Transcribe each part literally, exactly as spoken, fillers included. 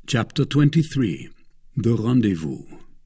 Chapter twenty-three. The Rendezvous.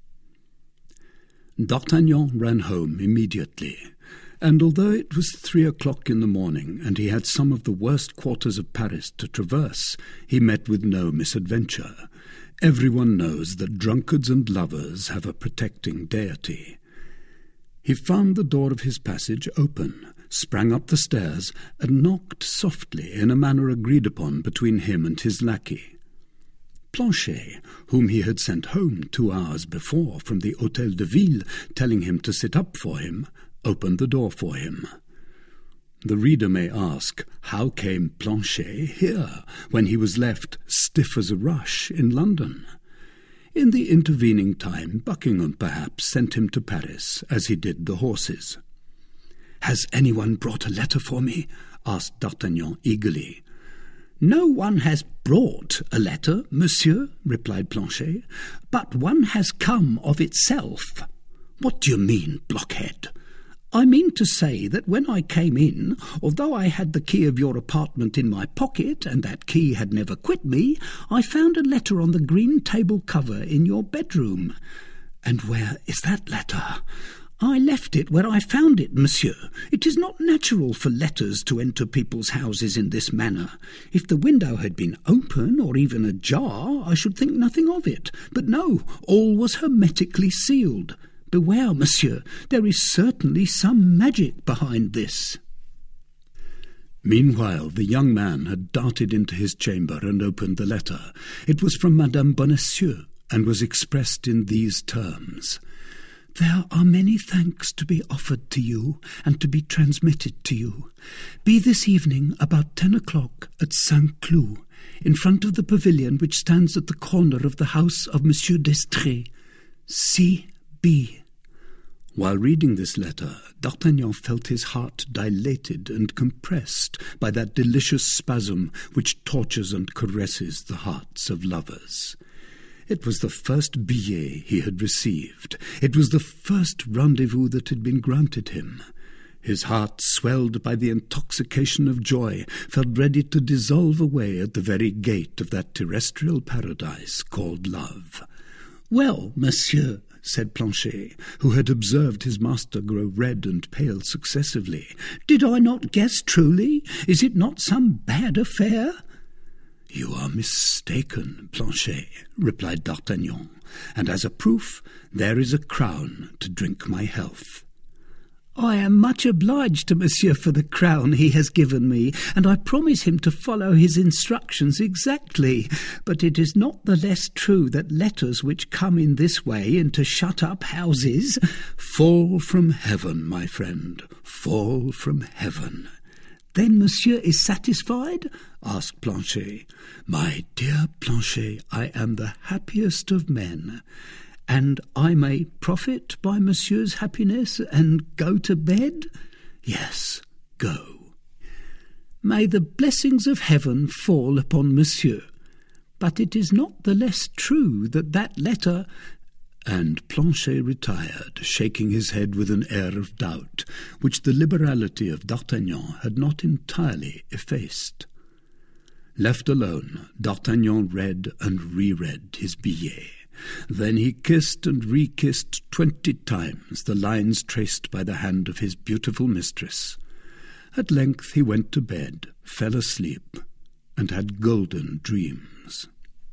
D'Artagnan ran home immediately, and although it was three o'clock in the morning, and he had some of the worst quarters of Paris to traverse, he met with no misadventure. Everyone knows that drunkards and lovers have a protecting deity. He found the door of his passage open, sprang up the stairs, and knocked softly in a manner agreed upon between him and his lackey. Planchet, whom he had sent home two hours before from the Hôtel de Ville, telling him to sit up for him, opened the door for him. The reader may ask, how came Planchet here, when he was left stiff as a rush in London? In the intervening time, Buckingham perhaps sent him to Paris, as he did the horses. "Has anyone brought a letter for me?" asked D'Artagnan eagerly. "No one has brought a letter, monsieur," replied Planchet, "but one has come of itself." "What do you mean, blockhead?" "I mean to say that when I came in, although I had the key of your apartment in my pocket, and that key had never quit me, I found a letter on the green table cover in your bedroom." "And where is that letter?" "I left it where I found it, monsieur. It is not natural for letters to enter people's houses in this manner. If the window had been open, or even ajar, I should think nothing of it. But no, all was hermetically sealed. Beware, monsieur, there is certainly some magic behind this." Meanwhile, the young man had darted into his chamber and opened the letter. It was from Madame Bonacieux, and was expressed in these terms: "There are many thanks to be offered to you, and to be transmitted to you. Be this evening about ten o'clock at Saint-Cloud, in front of the pavilion which stands at the corner of the house of Monsieur d'Estrées. C. B." While reading this letter, D'Artagnan felt his heart dilated and compressed by that delicious spasm which tortures and caresses the hearts of lovers. It was the first billet he had received. It was the first rendezvous that had been granted him. His heart, swelled by the intoxication of joy, felt ready to dissolve away at the very gate of that terrestrial paradise called love. "Well, monsieur," said Planchet, who had observed his master grow red and pale successively, "did I not guess truly? Is it not some bad affair?" "You are mistaken, Planchet," replied D'Artagnan, "and as a proof there is a crown to drink my health." "I am much obliged to monsieur for the crown he has given me, and I promise him to follow his instructions exactly. But it is not the less true that letters which come in this way into shut-up houses—" "Fall from heaven, my friend, fall from heaven." "Then monsieur is satisfied?" asked Planchet. "My dear Planchet, I am the happiest of men." "And I may profit by monsieur's happiness and go to bed?" "Yes, go." "May the blessings of heaven fall upon monsieur. But it is not the less true that that letter—" And Planchet retired, shaking his head with an air of doubt, which the liberality of D'Artagnan had not entirely effaced. Left alone, D'Artagnan read and re-read his billet. Then he kissed and re-kissed twenty times the lines traced by the hand of his beautiful mistress. At length he went to bed, fell asleep, and had golden dreams.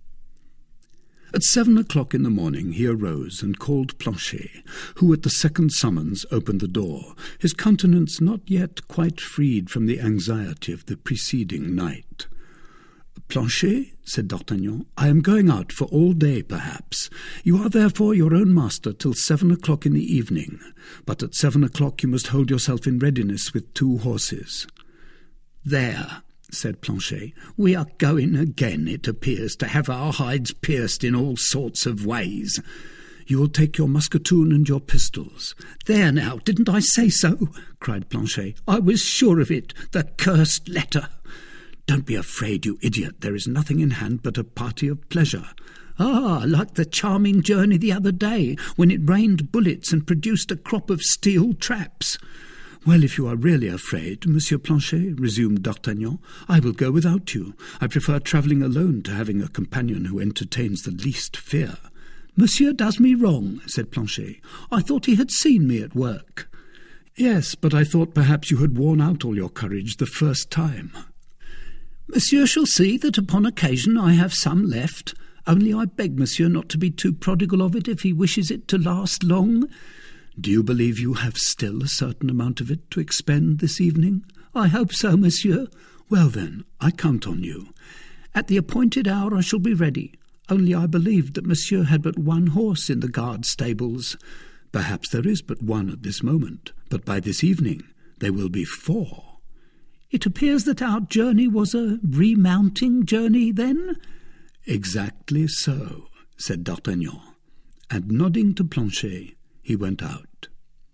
At seven o'clock in the morning he arose and called Planchet, who at the second summons opened the door, his countenance not yet quite freed from the anxiety of the preceding night. "Planchet," said D'Artagnan, "I am going out for all day, perhaps. You are therefore your own master till seven o'clock in the evening, but at seven o'clock you must hold yourself in readiness with two horses." "There," said Planchet, "we are going again, it appears, to have our hides pierced in all sorts of ways. You will take your musketoon and your pistols." "There now, didn't I say so?" cried Planchet. "I was sure of it, the cursed letter." "Don't be afraid, you idiot. There is nothing in hand but a party of pleasure." "Ah, like the charming journey the other day, when it rained bullets and produced a crop of steel traps." "Well, if you are really afraid, Monsieur Planchet," resumed D'Artagnan, "I will go without you. I prefer travelling alone to having a companion who entertains the least fear." "Monsieur does me wrong," said Planchet. "I thought he had seen me at work." "Yes, but I thought perhaps you had worn out all your courage the first time." "Monsieur shall see that upon occasion I have some left. Only I beg Monsieur not to be too prodigal of it if he wishes it to last long." "Do you believe you have still a certain amount of it to expend this evening?" "I hope so, Monsieur." "Well then, I count on you." "At the appointed hour I shall be ready. Only I believed that Monsieur had but one horse in the guard stables." "Perhaps there is but one at this moment, but by this evening there will be four." "It appears that our journey was a remounting journey, then?" "Exactly so," said D'Artagnan, and nodding to Planchet, he went out.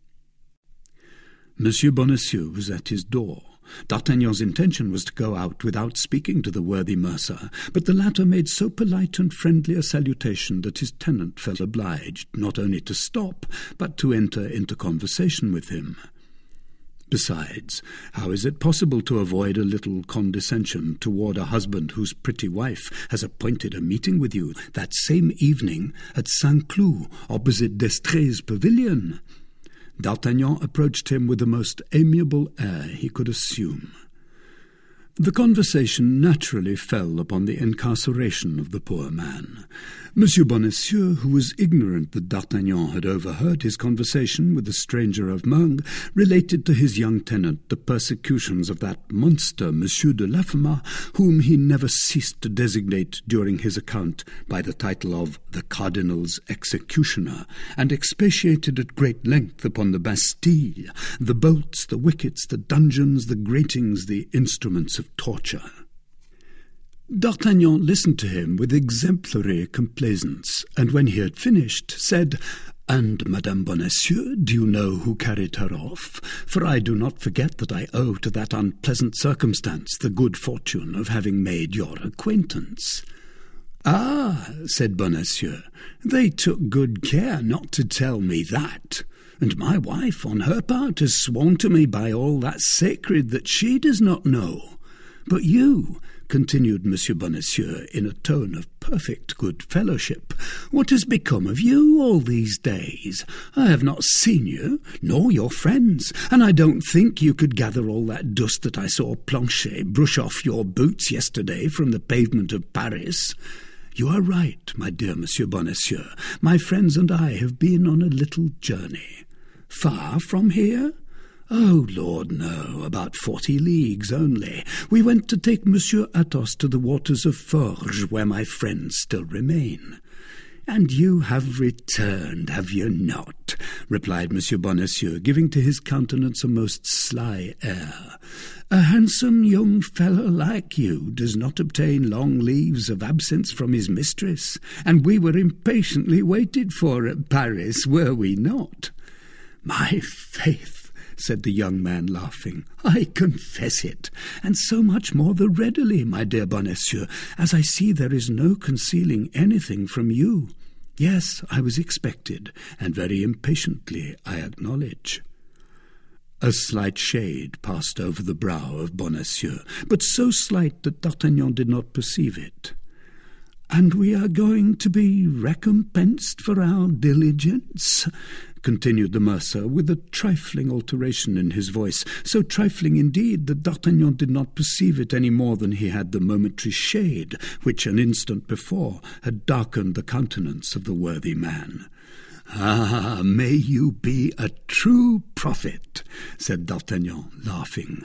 Monsieur Bonacieux was at his door. D'Artagnan's intention was to go out without speaking to the worthy mercer, but the latter made so polite and friendly a salutation that his tenant felt obliged not only to stop, but to enter into conversation with him. Besides, how is it possible to avoid a little condescension toward a husband whose pretty wife has appointed a meeting with you that same evening at Saint-Cloud, opposite d'Estrées's pavilion? D'Artagnan approached him with the most amiable air he could assume. The conversation naturally fell upon the incarceration of the poor man. Monsieur Bonacieux, who was ignorant that D'Artagnan had overheard his conversation with the stranger of Meung, related to his young tenant the persecutions of that monster Monsieur de Laffemas, whom he never ceased to designate during his account by the title of the Cardinal's executioner, and expatiated at great length upon the Bastille, the bolts, the wickets, the dungeons, the gratings, the instruments of torture. D'Artagnan listened to him with exemplary complaisance, and when he had finished, said, "And Madame Bonacieux, do you know who carried her off? For I do not forget that I owe to that unpleasant circumstance the good fortune of having made your acquaintance." "Ah," said Bonacieux, "they took good care not to tell me that. And my wife, on her part, has sworn to me by all that's sacred that she does not know. But you," continued Monsieur Bonacieux in a tone of perfect good fellowship, "what has become of you all these days? I have not seen you, nor your friends, and I don't think you could gather all that dust that I saw Planchet brush off your boots yesterday from the pavement of Paris. You are right, my dear Monsieur Bonacieux. My friends and I have been on a little journey." "Far from here?" "Oh, Lord, no, about forty leagues only. We went to take Monsieur Athos to the waters of Forges, where my friends still remain." "And you have returned, have you not?" replied Monsieur Bonacieux, giving to his countenance a most sly air. "A handsome young fellow like you does not obtain long leaves of absence from his mistress, and we were impatiently waited for at Paris, were we not?" "My faith," said the young man, laughing, "I confess it, and so much more the readily, my dear Bonacieux, as I see there is no concealing anything from you. Yes, I was expected, and very impatiently, I acknowledge." A slight shade passed over the brow of Bonacieux, but so slight that D'Artagnan did not perceive it. "And we are going to be recompensed for our diligence?" continued the mercer, with a trifling alteration in his voice, so trifling indeed that D'Artagnan did not perceive it any more than he had the momentary shade which an instant before had darkened the countenance of the worthy man. "Ah, may you be a true prophet," said D'Artagnan, laughing.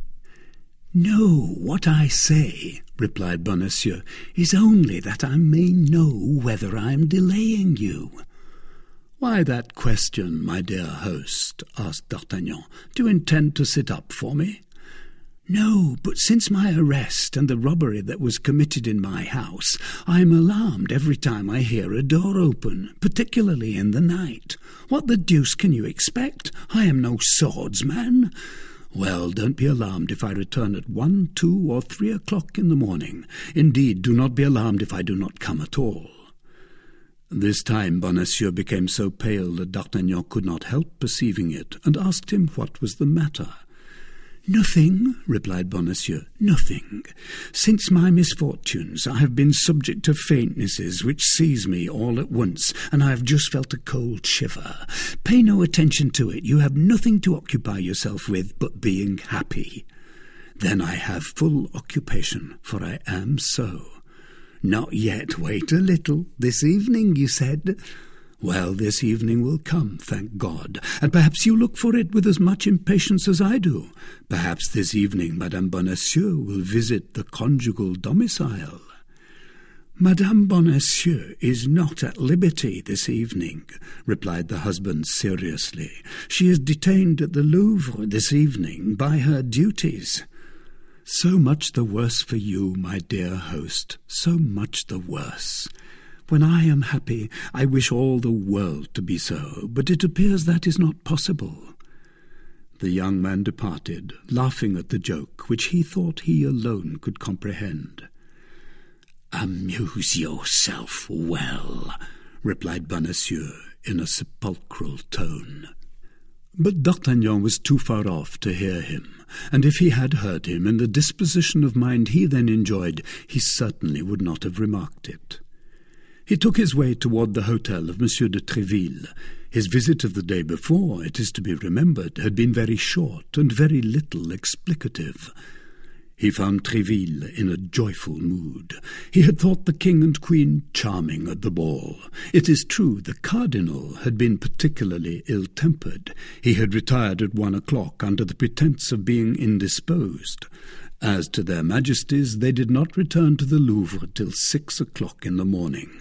"No, what I say," replied Bonacieux, "is only that I may know whether I am delaying you." "Why that question, my dear host?" asked D'Artagnan. "Do you intend to sit up for me?" "No, but since my arrest and the robbery that was committed in my house, I am alarmed every time I hear a door open, particularly in the night. What the deuce can you expect? I am no swordsman." "Well, don't be alarmed if I return at one, two, or three o'clock in the morning. Indeed, do not be alarmed if I do not come at all." This time Bonacieux became so pale that D'Artagnan could not help perceiving it, and asked him what was the matter. "Nothing," replied Bonacieux, "nothing. Since my misfortunes I have been subject to faintnesses which seize me all at once, and I have just felt a cold shiver. Pay no attention to it. You have nothing to occupy yourself with but being happy." "Then I have full occupation, for I am so." "Not yet. Wait a little. This evening, you said." "Well, this evening will come, thank God, and perhaps you look for it with as much impatience as I do. Perhaps this evening Madame Bonacieux will visit the conjugal domicile." "Madame Bonacieux is not at liberty this evening," replied the husband seriously. "She is detained at the Louvre this evening by her duties." "So much the worse for you, my dear host, so much the worse. When I am happy, I wish all the world to be so, but it appears that is not possible." The young man departed, laughing at the joke, which he thought he alone could comprehend. "Amuse yourself well," replied Bonacieux in a sepulchral tone. But D'Artagnan was too far off to hear him, and if he had heard him in the disposition of mind he then enjoyed, he certainly would not have remarked it. He took his way toward the hotel of Monsieur de Tréville. His visit of the day before, it is to be remembered, had been very short and very little explicative. He found Tréville in a joyful mood. He had thought the king and queen charming at the ball. It is true the cardinal had been particularly ill-tempered. He had retired at one o'clock under the pretence of being indisposed. As to their majesties, they did not return to the Louvre till six o'clock in the morning.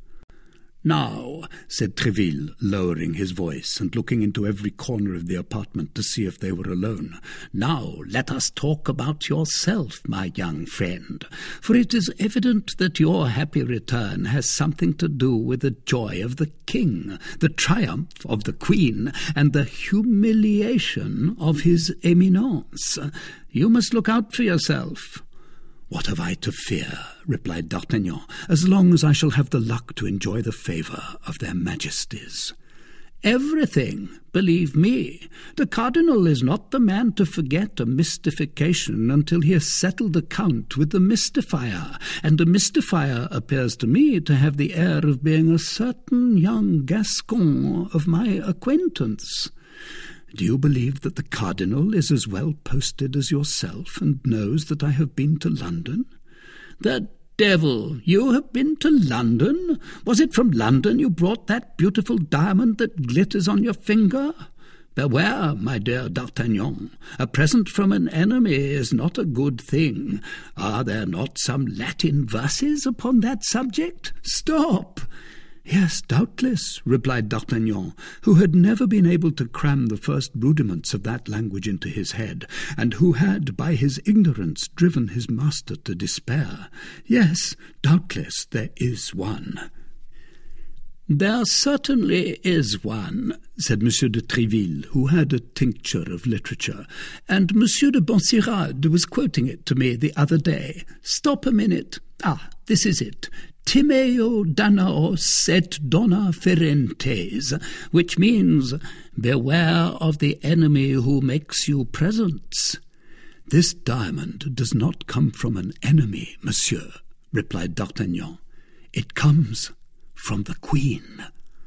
"Now," said Tréville, lowering his voice and looking into every corner of the apartment to see if they were alone, "now let us talk about yourself, my young friend, for it is evident that your happy return has something to do with the joy of the king, the triumph of the queen, and the humiliation of his Eminence. You must look out for yourself." "What have I to fear," replied D'Artagnan, "as long as I shall have the luck to enjoy the favour of their majesties?" "Everything, believe me. The cardinal is not the man to forget a mystification until he has settled account with the mystifier, and the mystifier appears to me to have the air of being a certain young Gascon of my acquaintance." "Do you believe that the cardinal is as well posted as yourself, and knows that I have been to London?" "The devil! You have been to London? Was it from London you brought that beautiful diamond that glitters on your finger? Beware, my dear D'Artagnan. A present from an enemy is not a good thing. Are there not some Latin verses upon that subject? Stop!" "Yes, doubtless," replied D'Artagnan, who had never been able to cram the first rudiments of that language into his head, and who had, by his ignorance, driven his master to despair. "Yes, doubtless there is one." "There certainly is one," said Monsieur de Tréville, who had a tincture of literature, "and Monsieur de Benserade was quoting it to me the other day. Stop a minute. Ah, this is it. Timeo Danaos et dona ferentes, which means, beware of the enemy who makes you presents." "This diamond does not come from an enemy, monsieur," replied D'Artagnan. "It comes from the queen."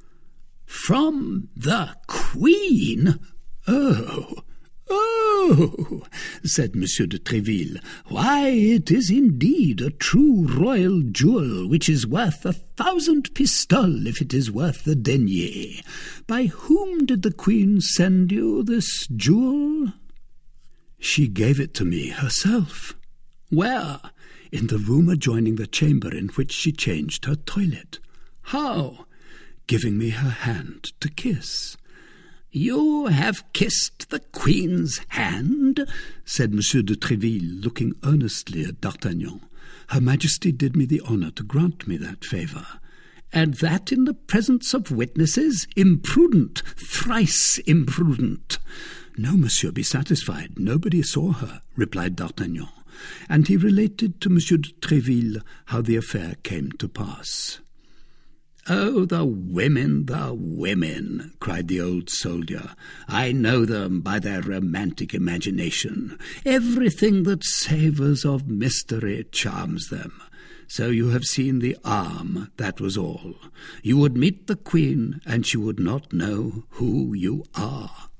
"From the queen? Oh, oh," said Monsieur de Tréville. "Why, it is indeed a true royal jewel, which is worth a thousand pistoles if it is worth a denier. By whom did the queen send you this jewel?" "She gave it to me herself." "Where?" "In the room adjoining the chamber in which she changed her toilet." "How?" "Giving me her hand to kiss." "You have kissed the queen's hand?" said Monsieur de Tréville, looking earnestly at D'Artagnan. "Her Majesty did me the honour to grant me that favour." "And that in the presence of witnesses? Imprudent, thrice imprudent." "No, monsieur, be satisfied. Nobody saw her," replied D'Artagnan, and he related to Monsieur de Tréville how the affair came to pass. "Oh, the women, the women!" cried the old soldier. "I know them by their romantic imagination. Everything that savours of mystery charms them. So you have seen the arm, that was all. You would meet the Queen, and she would not know who you are."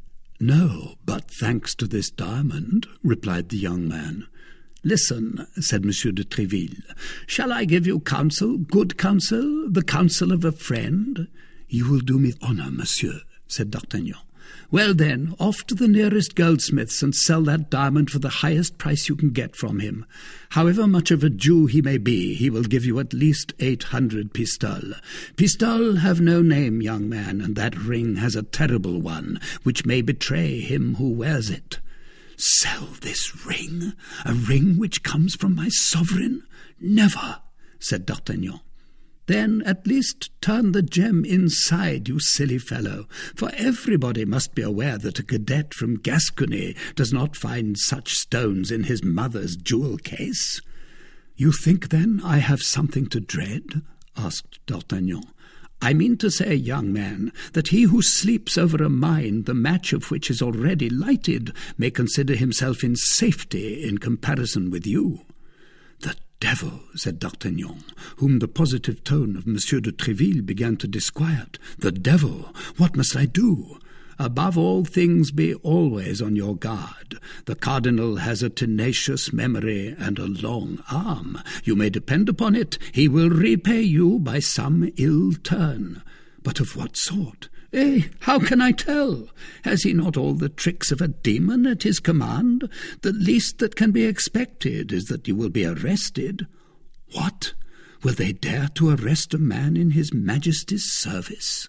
"No, but thanks to this diamond," replied the young man. "Listen," said Monsieur de Tréville. "Shall I give you counsel, good counsel, the counsel of a friend?" "You will do me honour, monsieur," said D'Artagnan. "Well then, off to the nearest goldsmith's and sell that diamond for the highest price you can get from him. However much of a Jew he may be, he will give you at least eight hundred pistoles. Pistoles have no name, young man, and that ring has a terrible one, which may betray him who wears it." "Sell this ring? A ring which comes from my sovereign? Never," said D'Artagnan. "Then at least turn the gem inside, you silly fellow, for everybody must be aware that a cadet from Gascony does not find such stones in his mother's jewel case." "You think, then, I have something to dread?" asked D'Artagnan. "I mean to say, young man, that he who sleeps over a mine, the match of which is already lighted, may consider himself in safety in comparison with you." "The devil," said D'Artagnan, whom the positive tone of Monsieur de Tréville began to disquiet. "The devil! What must I do?" "Above all things be always on your guard. The cardinal has a tenacious memory and a long arm. You may depend upon it, he will repay you by some ill turn." "But of what sort?" "Eh, how can I tell? Has he not all the tricks of a demon at his command? The least that can be expected is that you will be arrested." "What? Will they dare to arrest a man in his Majesty's service?"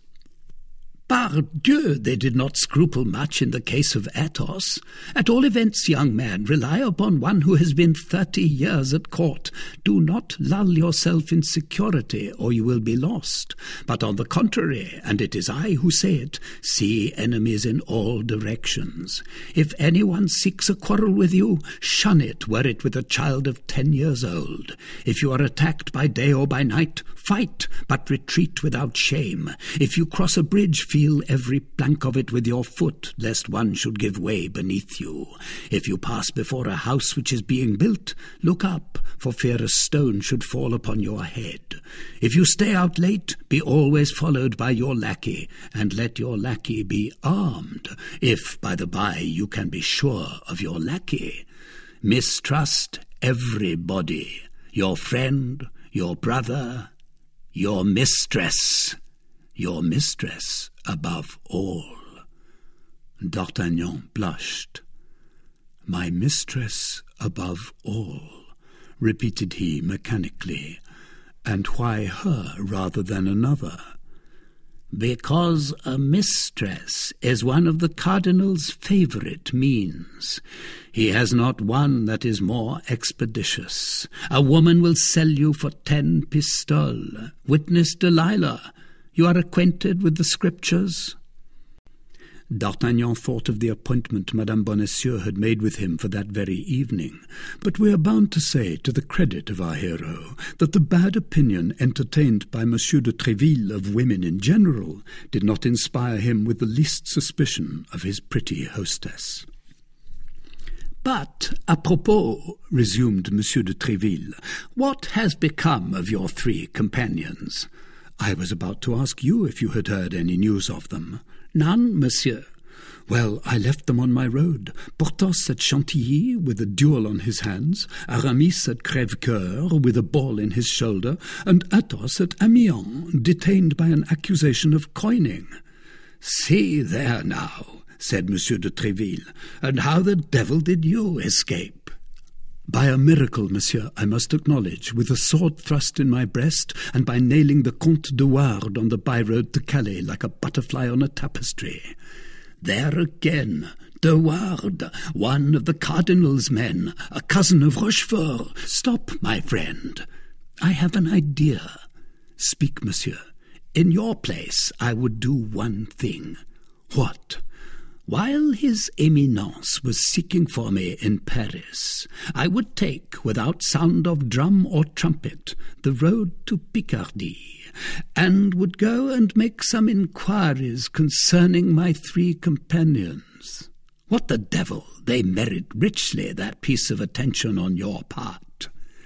"Pardieu, they did not scruple much in the case of Athos. At all events, young man, rely upon one who has been thirty years at court. Do not lull yourself in security, or you will be lost. But on the contrary, and it is I who say it, see enemies in all directions. If anyone seeks a quarrel with you, shun it, were it with a child of ten years old. If you are attacked by day or by night, fight, but retreat without shame. If you cross a bridge, feel every plank of it with your foot, lest one should give way beneath you. If you pass before a house which is being built, look up, for fear a stone should fall upon your head. If you stay out late, be always followed by your lackey, and let your lackey be armed, if, by the by, you can be sure of your lackey. Mistrust everybody, your friend, your brother, your mistress, your mistress above all." D'Artagnan blushed. "My mistress above all," repeated he mechanically. "And why her rather than another?" "Because a mistress is one of the cardinal's favourite means. He has not one that is more expeditious. A woman will sell you for ten pistoles. Witness Delilah. You are acquainted with the Scriptures?" D'Artagnan thought of the appointment Madame Bonacieux had made with him for that very evening, but we are bound to say, to the credit of our hero, that the bad opinion entertained by Monsieur de Tréville of women in general did not inspire him with the least suspicion of his pretty hostess. "But, apropos," resumed Monsieur de Tréville, "what has become of your three companions?" "I was about to ask you if you had heard any news of them." "None, monsieur." "Well, I left them on my road. Porthos at Chantilly, with a duel on his hands, Aramis at Crèvecoeur, with a ball in his shoulder, and Athos at Amiens, detained by an accusation of coining." "See there now," said Monsieur de Tréville, "and how the devil did you escape?" "By a miracle, monsieur, I must acknowledge, with a sword thrust in my breast, and by nailing the Comte de Wardes on the by-road to Calais like a butterfly on a tapestry." "There again, de Wardes, one of the cardinal's men, a cousin of Rochefort. Stop, my friend. I have an idea." "Speak, monsieur." "In your place, I would do one thing." "What?" While his Eminence was seeking for me in Paris, I would take, without sound of drum or trumpet, the road to Picardy, and would go and make some inquiries concerning my three companions. What the devil, they merit richly that piece of attention on your part.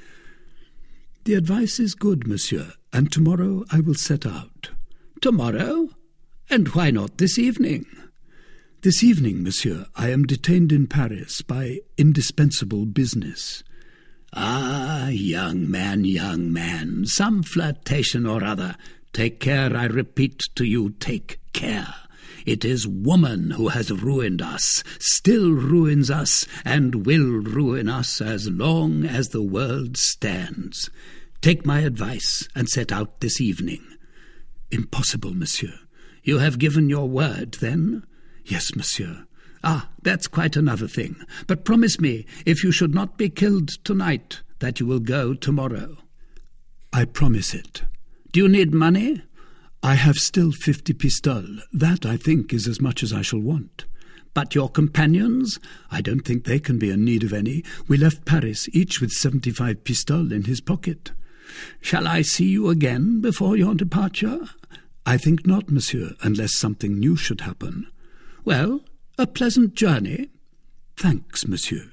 The advice is good, monsieur, and tomorrow I will set out. Tomorrow? And why not this evening? This evening, monsieur, I am detained in Paris by indispensable business. Ah, young man, young man, some flirtation or other. Take care, I repeat to you, take care. It is woman who has ruined us, still ruins us, and will ruin us as long as the world stands. Take my advice and set out this evening. Impossible, monsieur. You have given your word, then? Yes, monsieur. Ah, that's quite another thing. But promise me, if you should not be killed tonight, that you will go tomorrow. I promise it. Do you need money? I have still fifty pistoles. That, I think, is as much as I shall want. But your companions? I don't think they can be in need of any. We left Paris, each with seventy-five pistoles in his pocket. Shall I see you again before your departure? I think not, monsieur, unless something new should happen. Well, a pleasant journey. Thanks, monsieur.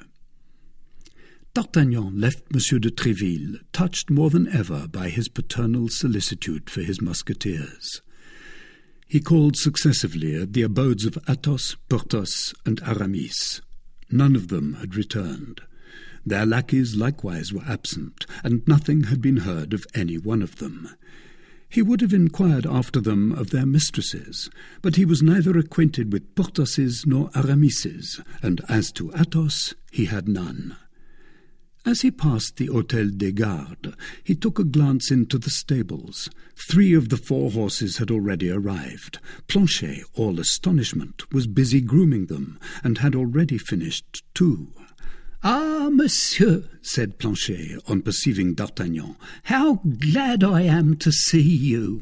D'Artagnan left Monsieur de Tréville, touched more than ever by his paternal solicitude for his musketeers. He called successively at the abodes of Athos, Porthos, and Aramis. None of them had returned. Their lackeys likewise were absent, and nothing had been heard of any one of them. He would have inquired after them of their mistresses, but he was neither acquainted with Porthos's nor Aramis's, and as to Athos, he had none. As he passed the Hôtel des Gardes, he took a glance into the stables. Three of the four horses had already arrived. Planchet, all astonishment, was busy grooming them, and had already finished two. "Ah, monsieur," said Planchet, on perceiving D'Artagnan, "how glad I am to see you."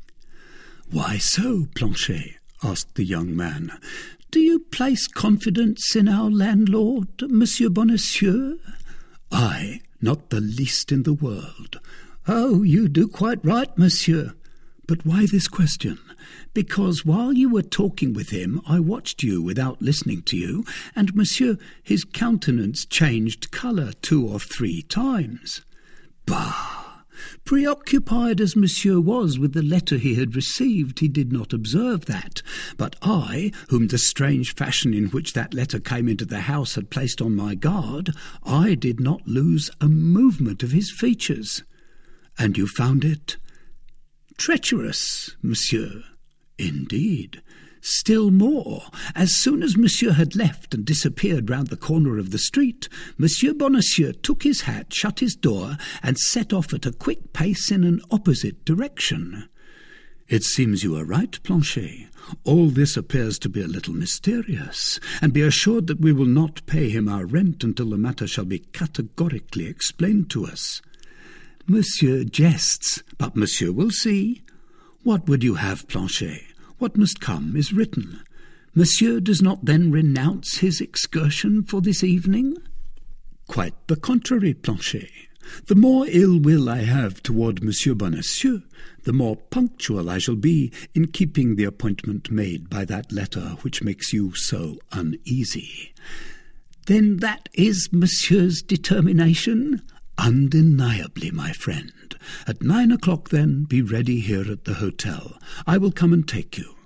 "Why so, Planchet?" asked the young man. "Do you place confidence in our landlord, Monsieur Bonacieux?" "I? Not the least in the world." "Oh, you do quite right, monsieur." "But why this question?" "Because while you were talking with him, I watched you without listening to you, and, monsieur, his countenance changed colour two or three times." "Bah! Preoccupied as monsieur was with the letter he had received, he did not observe that. But I, whom the strange fashion in which that letter came into the house had placed on my guard, I did not lose a movement of his features." "And you found it?" "Treacherous, monsieur." "Indeed." "Still more. As soon as monsieur had left and disappeared round the corner of the street, Monsieur Bonacieux took his hat, shut his door, and set off at a quick pace in an opposite direction." "It seems you are right, Planchet. All this appears to be a little mysterious, and be assured that we will not pay him our rent until the matter shall be categorically explained to us." "Monsieur jests, but monsieur will see." "What would you have, Planchet? What must come is written. Monsieur does not then renounce his excursion for this evening?" "Quite the contrary, Planchet. The more ill will I have toward Monsieur Bonacieux, the more punctual I shall be in keeping the appointment made by that letter which makes you so uneasy." "Then that is monsieur's determination?" "Undeniably, my friend. At nine o'clock, then, be ready here at the hotel. I will come and take you."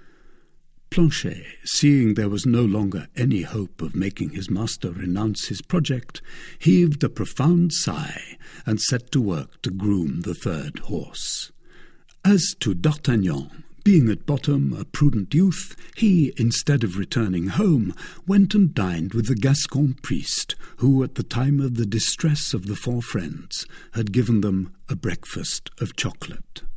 Planchet, seeing there was no longer any hope of making his master renounce his project, heaved a profound sigh, and set to work to groom the third horse. As to D'Artagnan, being at bottom a prudent youth, he, instead of returning home, went and dined with the Gascon priest, who, at the time of the distress of the four friends, had given them a breakfast of chocolate.